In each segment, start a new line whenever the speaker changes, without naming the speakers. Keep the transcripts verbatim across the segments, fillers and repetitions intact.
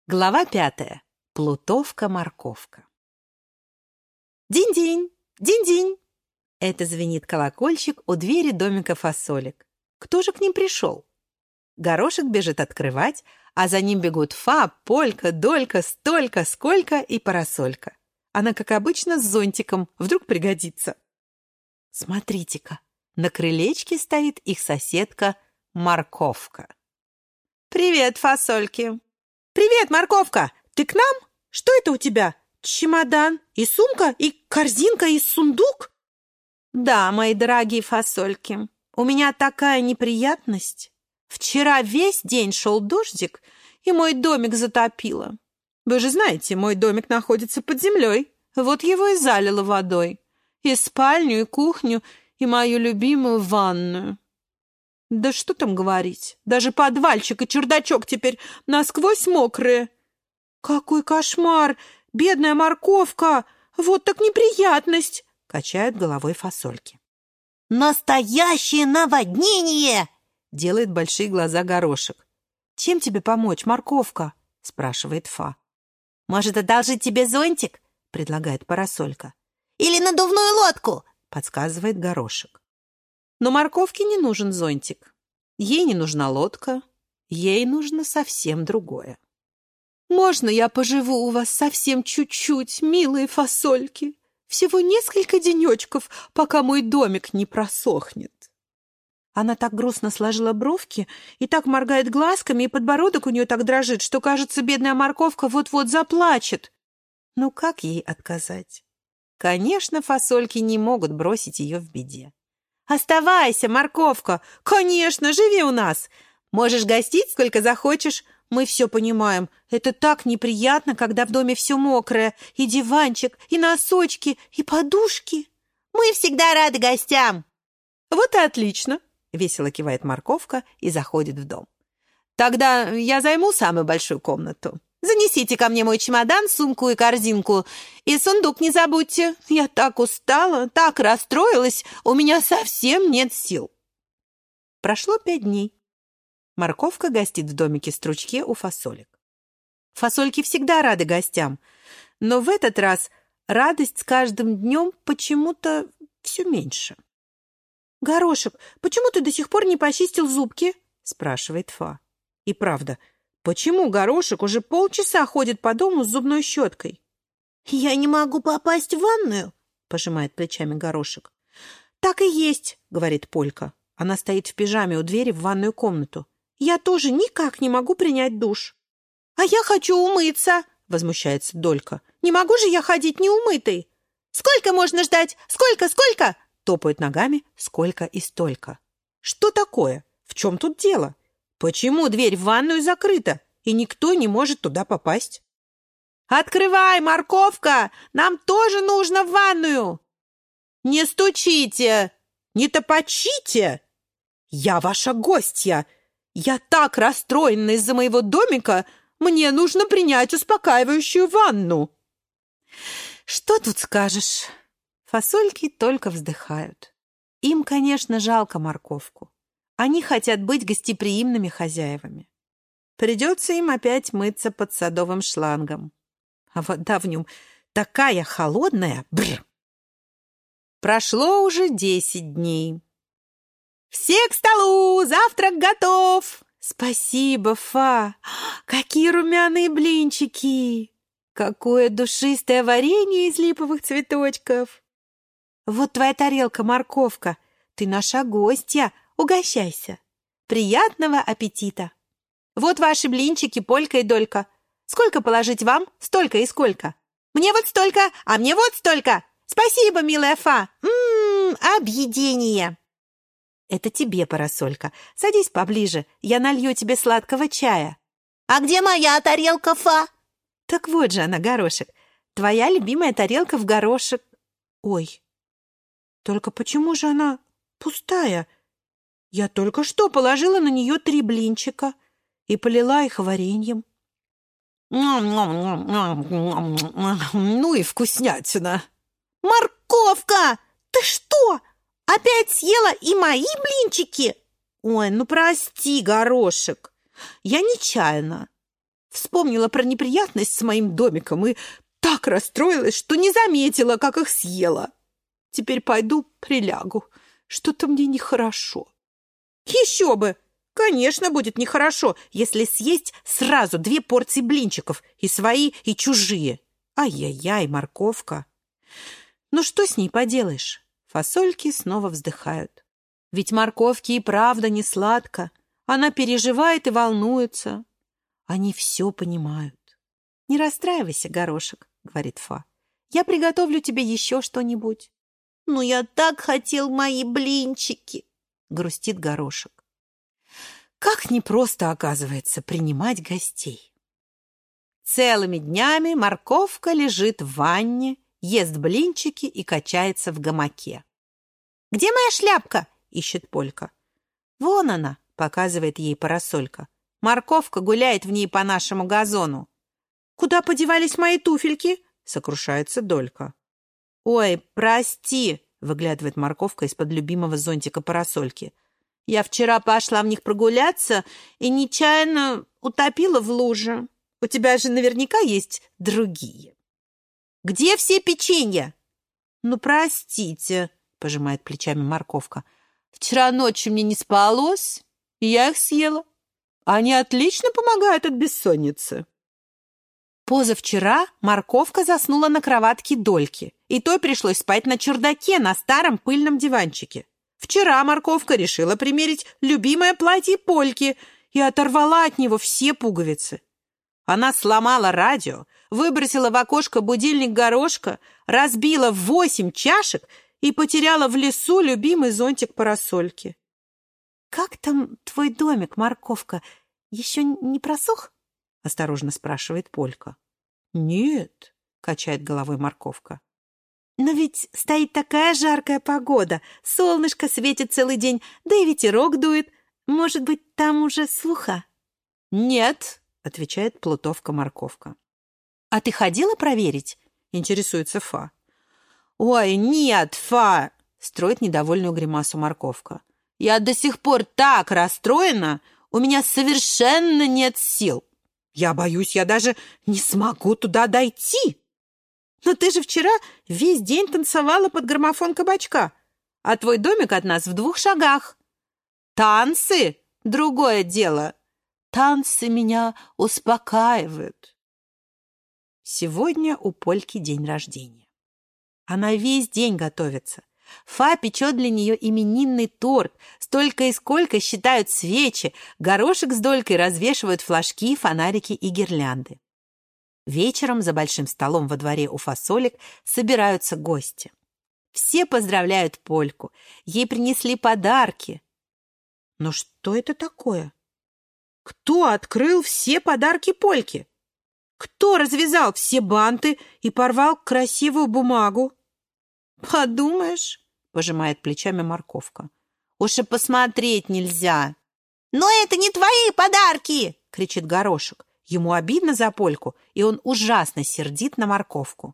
Глава пятая. Плутовка-морковка. Динь-динь, динь-динь. Это звенит колокольчик у двери домика фасолек. Кто же к ним пришел? Горошек бежит открывать, а за ним бегут Фа, Полька, Долька, Столька, Сколько и Парасолька. Она, как обычно, с зонтиком, вдруг пригодится. Смотрите-ка, на крылечке стоит их соседка Морковка. «Привет, фасольки!» «Привет, Морковка! Ты к нам? Что это у тебя? Чемодан и сумка, и корзинка, и сундук?» «Да, мои дорогие фасольки, у меня такая неприятность. Вчера весь день шел дождик, и мой домик затопило. Вы же знаете, мой домик находится под землей. Вот его и залило водой. И спальню, и кухню, и мою любимую ванную. Да что там говорить, даже подвальчик и чердачок теперь насквозь мокрые. Какой кошмар! Бедная Морковка! Вот так неприятность!» — качают головой фасольки.
«Настоящее наводнение!» —
делает большие глаза Горошек. «Чем тебе помочь, Морковка?» — спрашивает Фа.
«Может, одолжить тебе зонтик?» — предлагает Парасолька. «Или надувную лодку?» — подсказывает Горошек.
Но Морковке не нужен зонтик. Ей не нужна лодка. Ей нужно совсем другое. «Можно я поживу у вас совсем чуть-чуть, милые фасольки? Всего несколько денечков, пока мой домик не просохнет». Она так грустно сложила бровки и так моргает глазками, и подбородок у нее так дрожит, что, кажется, бедная Морковка вот-вот заплачет. Ну, как ей отказать? Конечно, фасольки не могут бросить ее в беде. «Оставайся, Морковка! Конечно, живи у нас! Можешь гостить, сколько захочешь. Мы все понимаем. Это так неприятно, когда в доме все мокрое. И диванчик, и носочки, и подушки».
«Мы всегда рады гостям!»
«Вот и отлично!» — весело кивает Морковка и заходит в дом. «Тогда я займу самую большую комнату. Занесите ко мне мой чемодан, сумку и корзинку. И сундук не забудьте. Я так устала, так расстроилась, у меня совсем нет сил». Прошло пять дней. Морковка гостит в домике Стручке у фасолек. Фасольки всегда рады гостям, но в этот раз радость с каждым днем почему-то все меньше. «Горошек, почему ты до сих пор не почистил зубки?» — спрашивает Фа. И правда, почему Горошек уже полчаса ходит по дому с зубной щеткой?
«Я не могу попасть в ванную»,
— пожимает плечами Горошек. «Так и есть», — говорит Полька. Она стоит в пижаме у двери в ванную комнату. «Я тоже никак не могу принять душ». «А я хочу умыться», — возмущается Долька. «Не могу же я ходить неумытой».
«Сколько можно ждать? Сколько, сколько?»
— топают ногами Сколько и Столько. «Что такое? В чем тут дело? Почему дверь в ванную закрыта, и никто не может туда попасть?» «Открывай, Морковка! Нам тоже нужно в ванную!» «Не стучите! Не топочите! Я ваша гостья! Я так расстроена из-за моего домика! Мне нужно принять успокаивающую ванну!» Что тут скажешь? Фасольки только вздыхают. Им, конечно, жалко Морковку. Они хотят быть гостеприимными хозяевами. Придется им опять мыться под садовым шлангом. А вода в нем такая холодная. Бррр. Прошло уже десять дней. «Все к столу! Завтрак готов!» «Спасибо, Фа! Какие румяные блинчики! Какое душистое варенье из липовых цветочков! Вот твоя тарелка, Морковка! Ты наша гостья! Угощайся! Приятного аппетита! Вот ваши блинчики, Полька и Долька! Сколько положить вам? Столько и сколько? Мне вот столько, а мне вот столько! Спасибо, милая Фа! Ммм, объедение!» «Это тебе, Парасолька. Садись поближе, я налью тебе сладкого чая».
«А где моя тарелка, Фа?»
«Так вот же она, Горошек. Твоя любимая тарелка в горошек». «Ой, только почему же она пустая? Я только что положила на нее три блинчика и полила их вареньем». «Ну и вкуснятина!»
«Морковка, ты что, опять съела и мои блинчики?»
«Ой, ну прости, Горошек, я нечаянно». Вспомнила про неприятность с моим домиком и так расстроилась, что не заметила, как их съела. Теперь пойду прилягу. Что-то мне нехорошо. Еще бы! Конечно, будет нехорошо, если съесть сразу две порции блинчиков, и свои, и чужие. Ай-яй-яй, морковка. Ну что с ней поделаешь? Фасольки снова вздыхают. Ведь морковке и правда не сладко. Она переживает и волнуется. Они все понимают. «Не расстраивайся, горошек», — говорит Фа. «Я приготовлю тебе еще что-нибудь».
«Ну, я так хотел мои блинчики»,
— грустит горошек. Как непросто, оказывается, принимать гостей. Целыми днями морковка лежит в ванне, ест блинчики и качается в гамаке.
«Где моя шляпка?»
— ищет Полька. «Вон она», — показывает ей парасолька. «Морковка гуляет в ней по нашему газону». «Куда подевались мои туфельки?» — сокрушается Долька. «Ой, прости», — выглядывает морковка из-под любимого зонтика парасольки. «Я вчера пошла в них прогуляться и нечаянно утопила в луже. У тебя же наверняка есть другие». «Где все печенья?» «Ну, простите», — пожимает плечами морковка. «Вчера ночью мне не спалось, и я их съела. Они отлично помогают от бессонницы». Позавчера морковка заснула на кроватке Дольки, и той пришлось спать на чердаке на старом пыльном диванчике. Вчера морковка решила примерить любимое платье Польки и оторвала от него все пуговицы. Она сломала радио, выбросила в окошко будильник горошка, разбила восемь чашек и потеряла в лесу любимый зонтик парасольки. «Как там твой домик, морковка? Еще не просох?» — осторожно спрашивает Полька. «Нет», — качает головой морковка. «Но ведь стоит такая жаркая погода, солнышко светит целый день, да и ветерок дует. Может быть, там уже сухо?» «Нет», — отвечает плутовка-морковка. «А ты ходила проверить?» — интересуется Фа. «Ой, нет, Фа!» — строит недовольную гримасу морковка. «Я до сих пор так расстроена, у меня совершенно нет сил. Я боюсь, я даже не смогу туда дойти. Но ты же вчера весь день танцевала под граммофон кабачка, а твой домик от нас в двух шагах. Танцы — другое дело. Танцы меня успокаивают». Сегодня у Польки день рождения. Она весь день готовится. Фа печет для нее именинный торт, столько и сколько считают свечи, горошек с Долькой развешивают флажки, фонарики и гирлянды. Вечером за большим столом во дворе у фасолек собираются гости. Все поздравляют Польку, ей принесли подарки. Но что это такое? Кто открыл все подарки Польке? Кто развязал все банты и порвал красивую бумагу? «Подумаешь», — пожимает плечами морковка. «Уж и посмотреть нельзя».
«Но это не твои подарки!»
— кричит горошек. Ему обидно за Польку, и он ужасно сердит на морковку.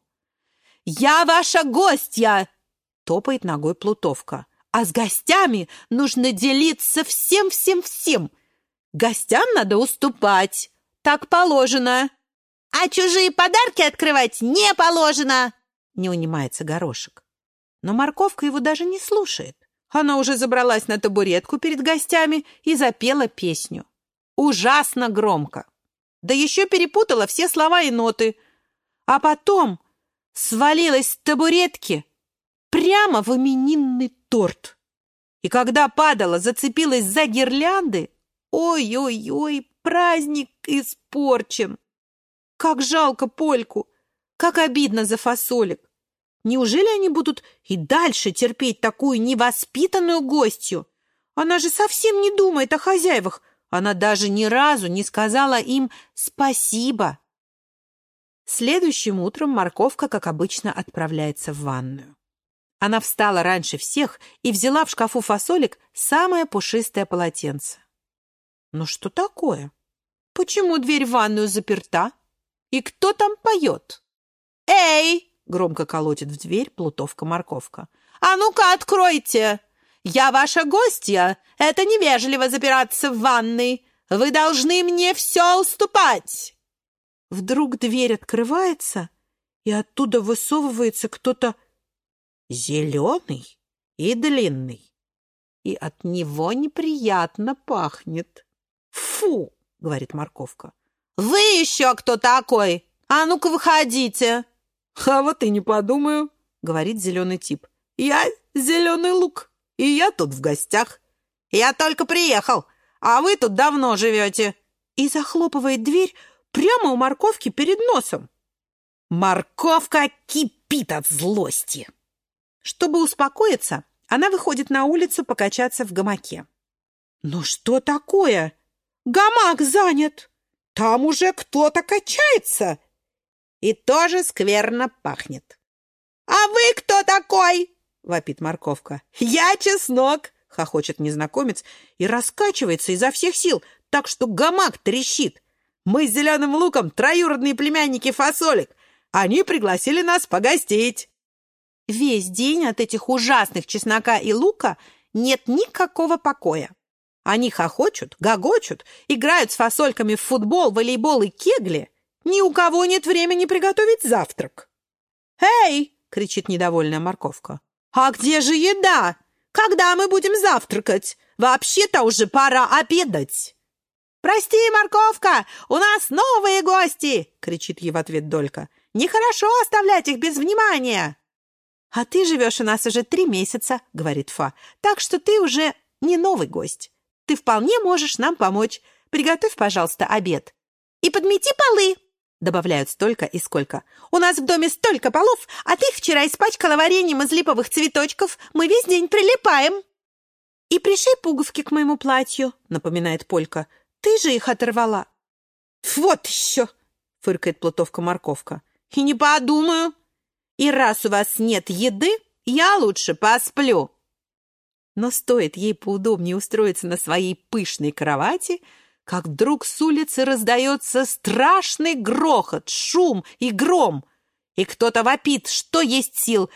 «Я ваша гостья!» — топает ногой плутовка. «А с гостями нужно делиться всем-всем-всем. Гостям надо уступать. Так положено».
«А чужие подарки открывать не положено!»
— не унимается горошек. Но морковка его даже не слушает. Она уже забралась на табуретку перед гостями и запела песню. Ужасно громко. Да еще перепутала все слова и ноты. А потом свалилась с табуретки прямо в именинный торт. И когда падала, зацепилась за гирлянды. Ой-ой-ой, праздник испорчен. Как жалко Польку, как обидно за фасолек. Неужели они будут и дальше терпеть такую невоспитанную гостью? Она же совсем не думает о хозяевах. Она даже ни разу не сказала им спасибо. Следующим утром морковка, как обычно, отправляется в ванную. Она встала раньше всех и взяла в шкафу фасолек самое пушистое полотенце. Ну что такое? Почему дверь в ванную заперта? И кто там поет? «Эй!» — громко колотит в дверь плутовка-морковка. «А ну-ка, откройте! Я ваша гостья! Это невежливо запираться в ванной! Вы должны мне все уступать!» Вдруг дверь открывается, и оттуда высовывается кто-то зеленый и длинный. И от него неприятно пахнет. «Фу!» — говорит морковка. «Вы еще кто такой? А ну-ка выходите!» «А вот и не подумаю», — говорит зеленый тип. «Я зеленый лук, и я тут в гостях. Я только приехал, а вы тут давно живете». И захлопывает дверь прямо у морковки перед носом. Морковка кипит от злости. Чтобы успокоиться, она выходит на улицу покачаться в гамаке. «Ну что такое? Гамак занят! Там уже кто-то качается!» И тоже скверно пахнет. «А вы кто такой?» — вопит морковка. «Я Чеснок!» — хохочет незнакомец и раскачивается изо всех сил, так что гамак трещит. «Мы с зеленым луком троюродные племянники фасолек. Они пригласили нас погостить». Весь день от этих ужасных чеснока и лука нет никакого покоя. Они хохочут, гогочут, играют с фасольками в футбол, волейбол и кегли. Ни у кого нет времени приготовить завтрак. «Эй!» — кричит недовольная морковка. «А где же еда? Когда мы будем завтракать? Вообще-то уже пора обедать!» «Прости, морковка, у нас новые гости!» — кричит ей в ответ Долька. «Нехорошо оставлять их без внимания!» «А ты живешь у нас уже три месяца», — говорит Фа, «так что ты уже не новый гость. Ты вполне можешь нам помочь. Приготовь, пожалуйста, обед. И подмети полы», — добавляют Столька и Сколько. «У нас в доме столько полов, а ты их вчера испачкала вареньем из липовых цветочков. Мы весь день прилипаем». «И пришей пуговки к моему платью», — напоминает Полька. «Ты же их оторвала». «Вот еще!» — фыркает Плутовка-морковка. «И не подумаю. И раз у вас нет еды, я лучше посплю». Но стоит ей поудобнее устроиться на своей пышной кровати, как вдруг с улицы раздается страшный грохот, шум и гром, и кто-то вопит, что есть сил: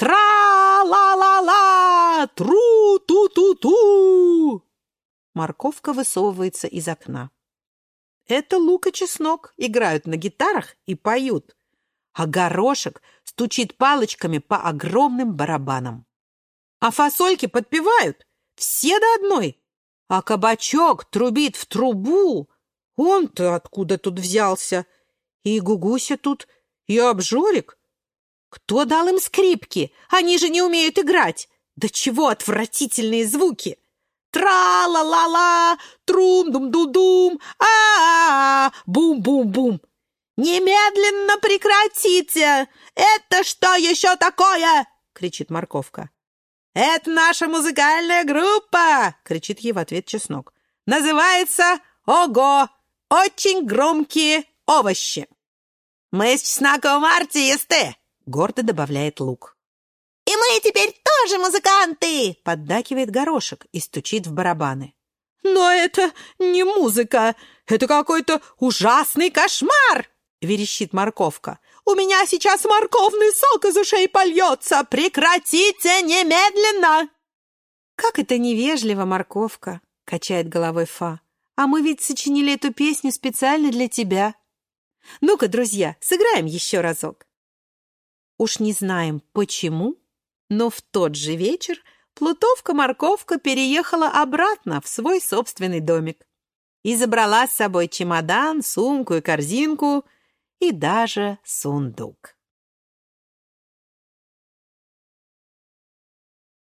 «Тра-ла-ла-ла! Тру-ту-ту-ту!» Морковка высовывается из окна. Это Лук и Чеснок играют на гитарах и поют, а Горошек стучит палочками по огромным барабанам. А фасольки подпевают, все до одной, а Кабачок трубит в трубу. Он-то откуда тут взялся? И Гугуся тут, и Обжорик. Кто дал им скрипки? Они же не умеют играть. Да чего отвратительные звуки! Тра-ла-ла-ла, трум-дум-ду-дум, а-а-а, бум-бум-бум. «Немедленно прекратите! Это что еще такое?» — кричит морковка. «Это наша музыкальная группа!» — кричит ей в ответ Чеснок. «Называется «Ого! Очень громкие овощи!» «Мы с Чесноком артисты!» — гордо добавляет Лук.
«И мы теперь тоже музыканты!»
— поддакивает Горошек и стучит в барабаны. «Но это не музыка! Это какой-то ужасный кошмар!» — верещит морковка. «У меня сейчас морковный сок из ушей польется! Прекратите немедленно!» «Как это невежливо, морковка!» — качает головой Фа. «А мы ведь сочинили эту песню специально для тебя. Ну-ка, друзья, сыграем еще разок!» Уж не знаем, почему, но в тот же вечер Плутовка-морковка переехала обратно в свой собственный домик и забрала с собой чемодан, сумку и корзинку, и даже сундук.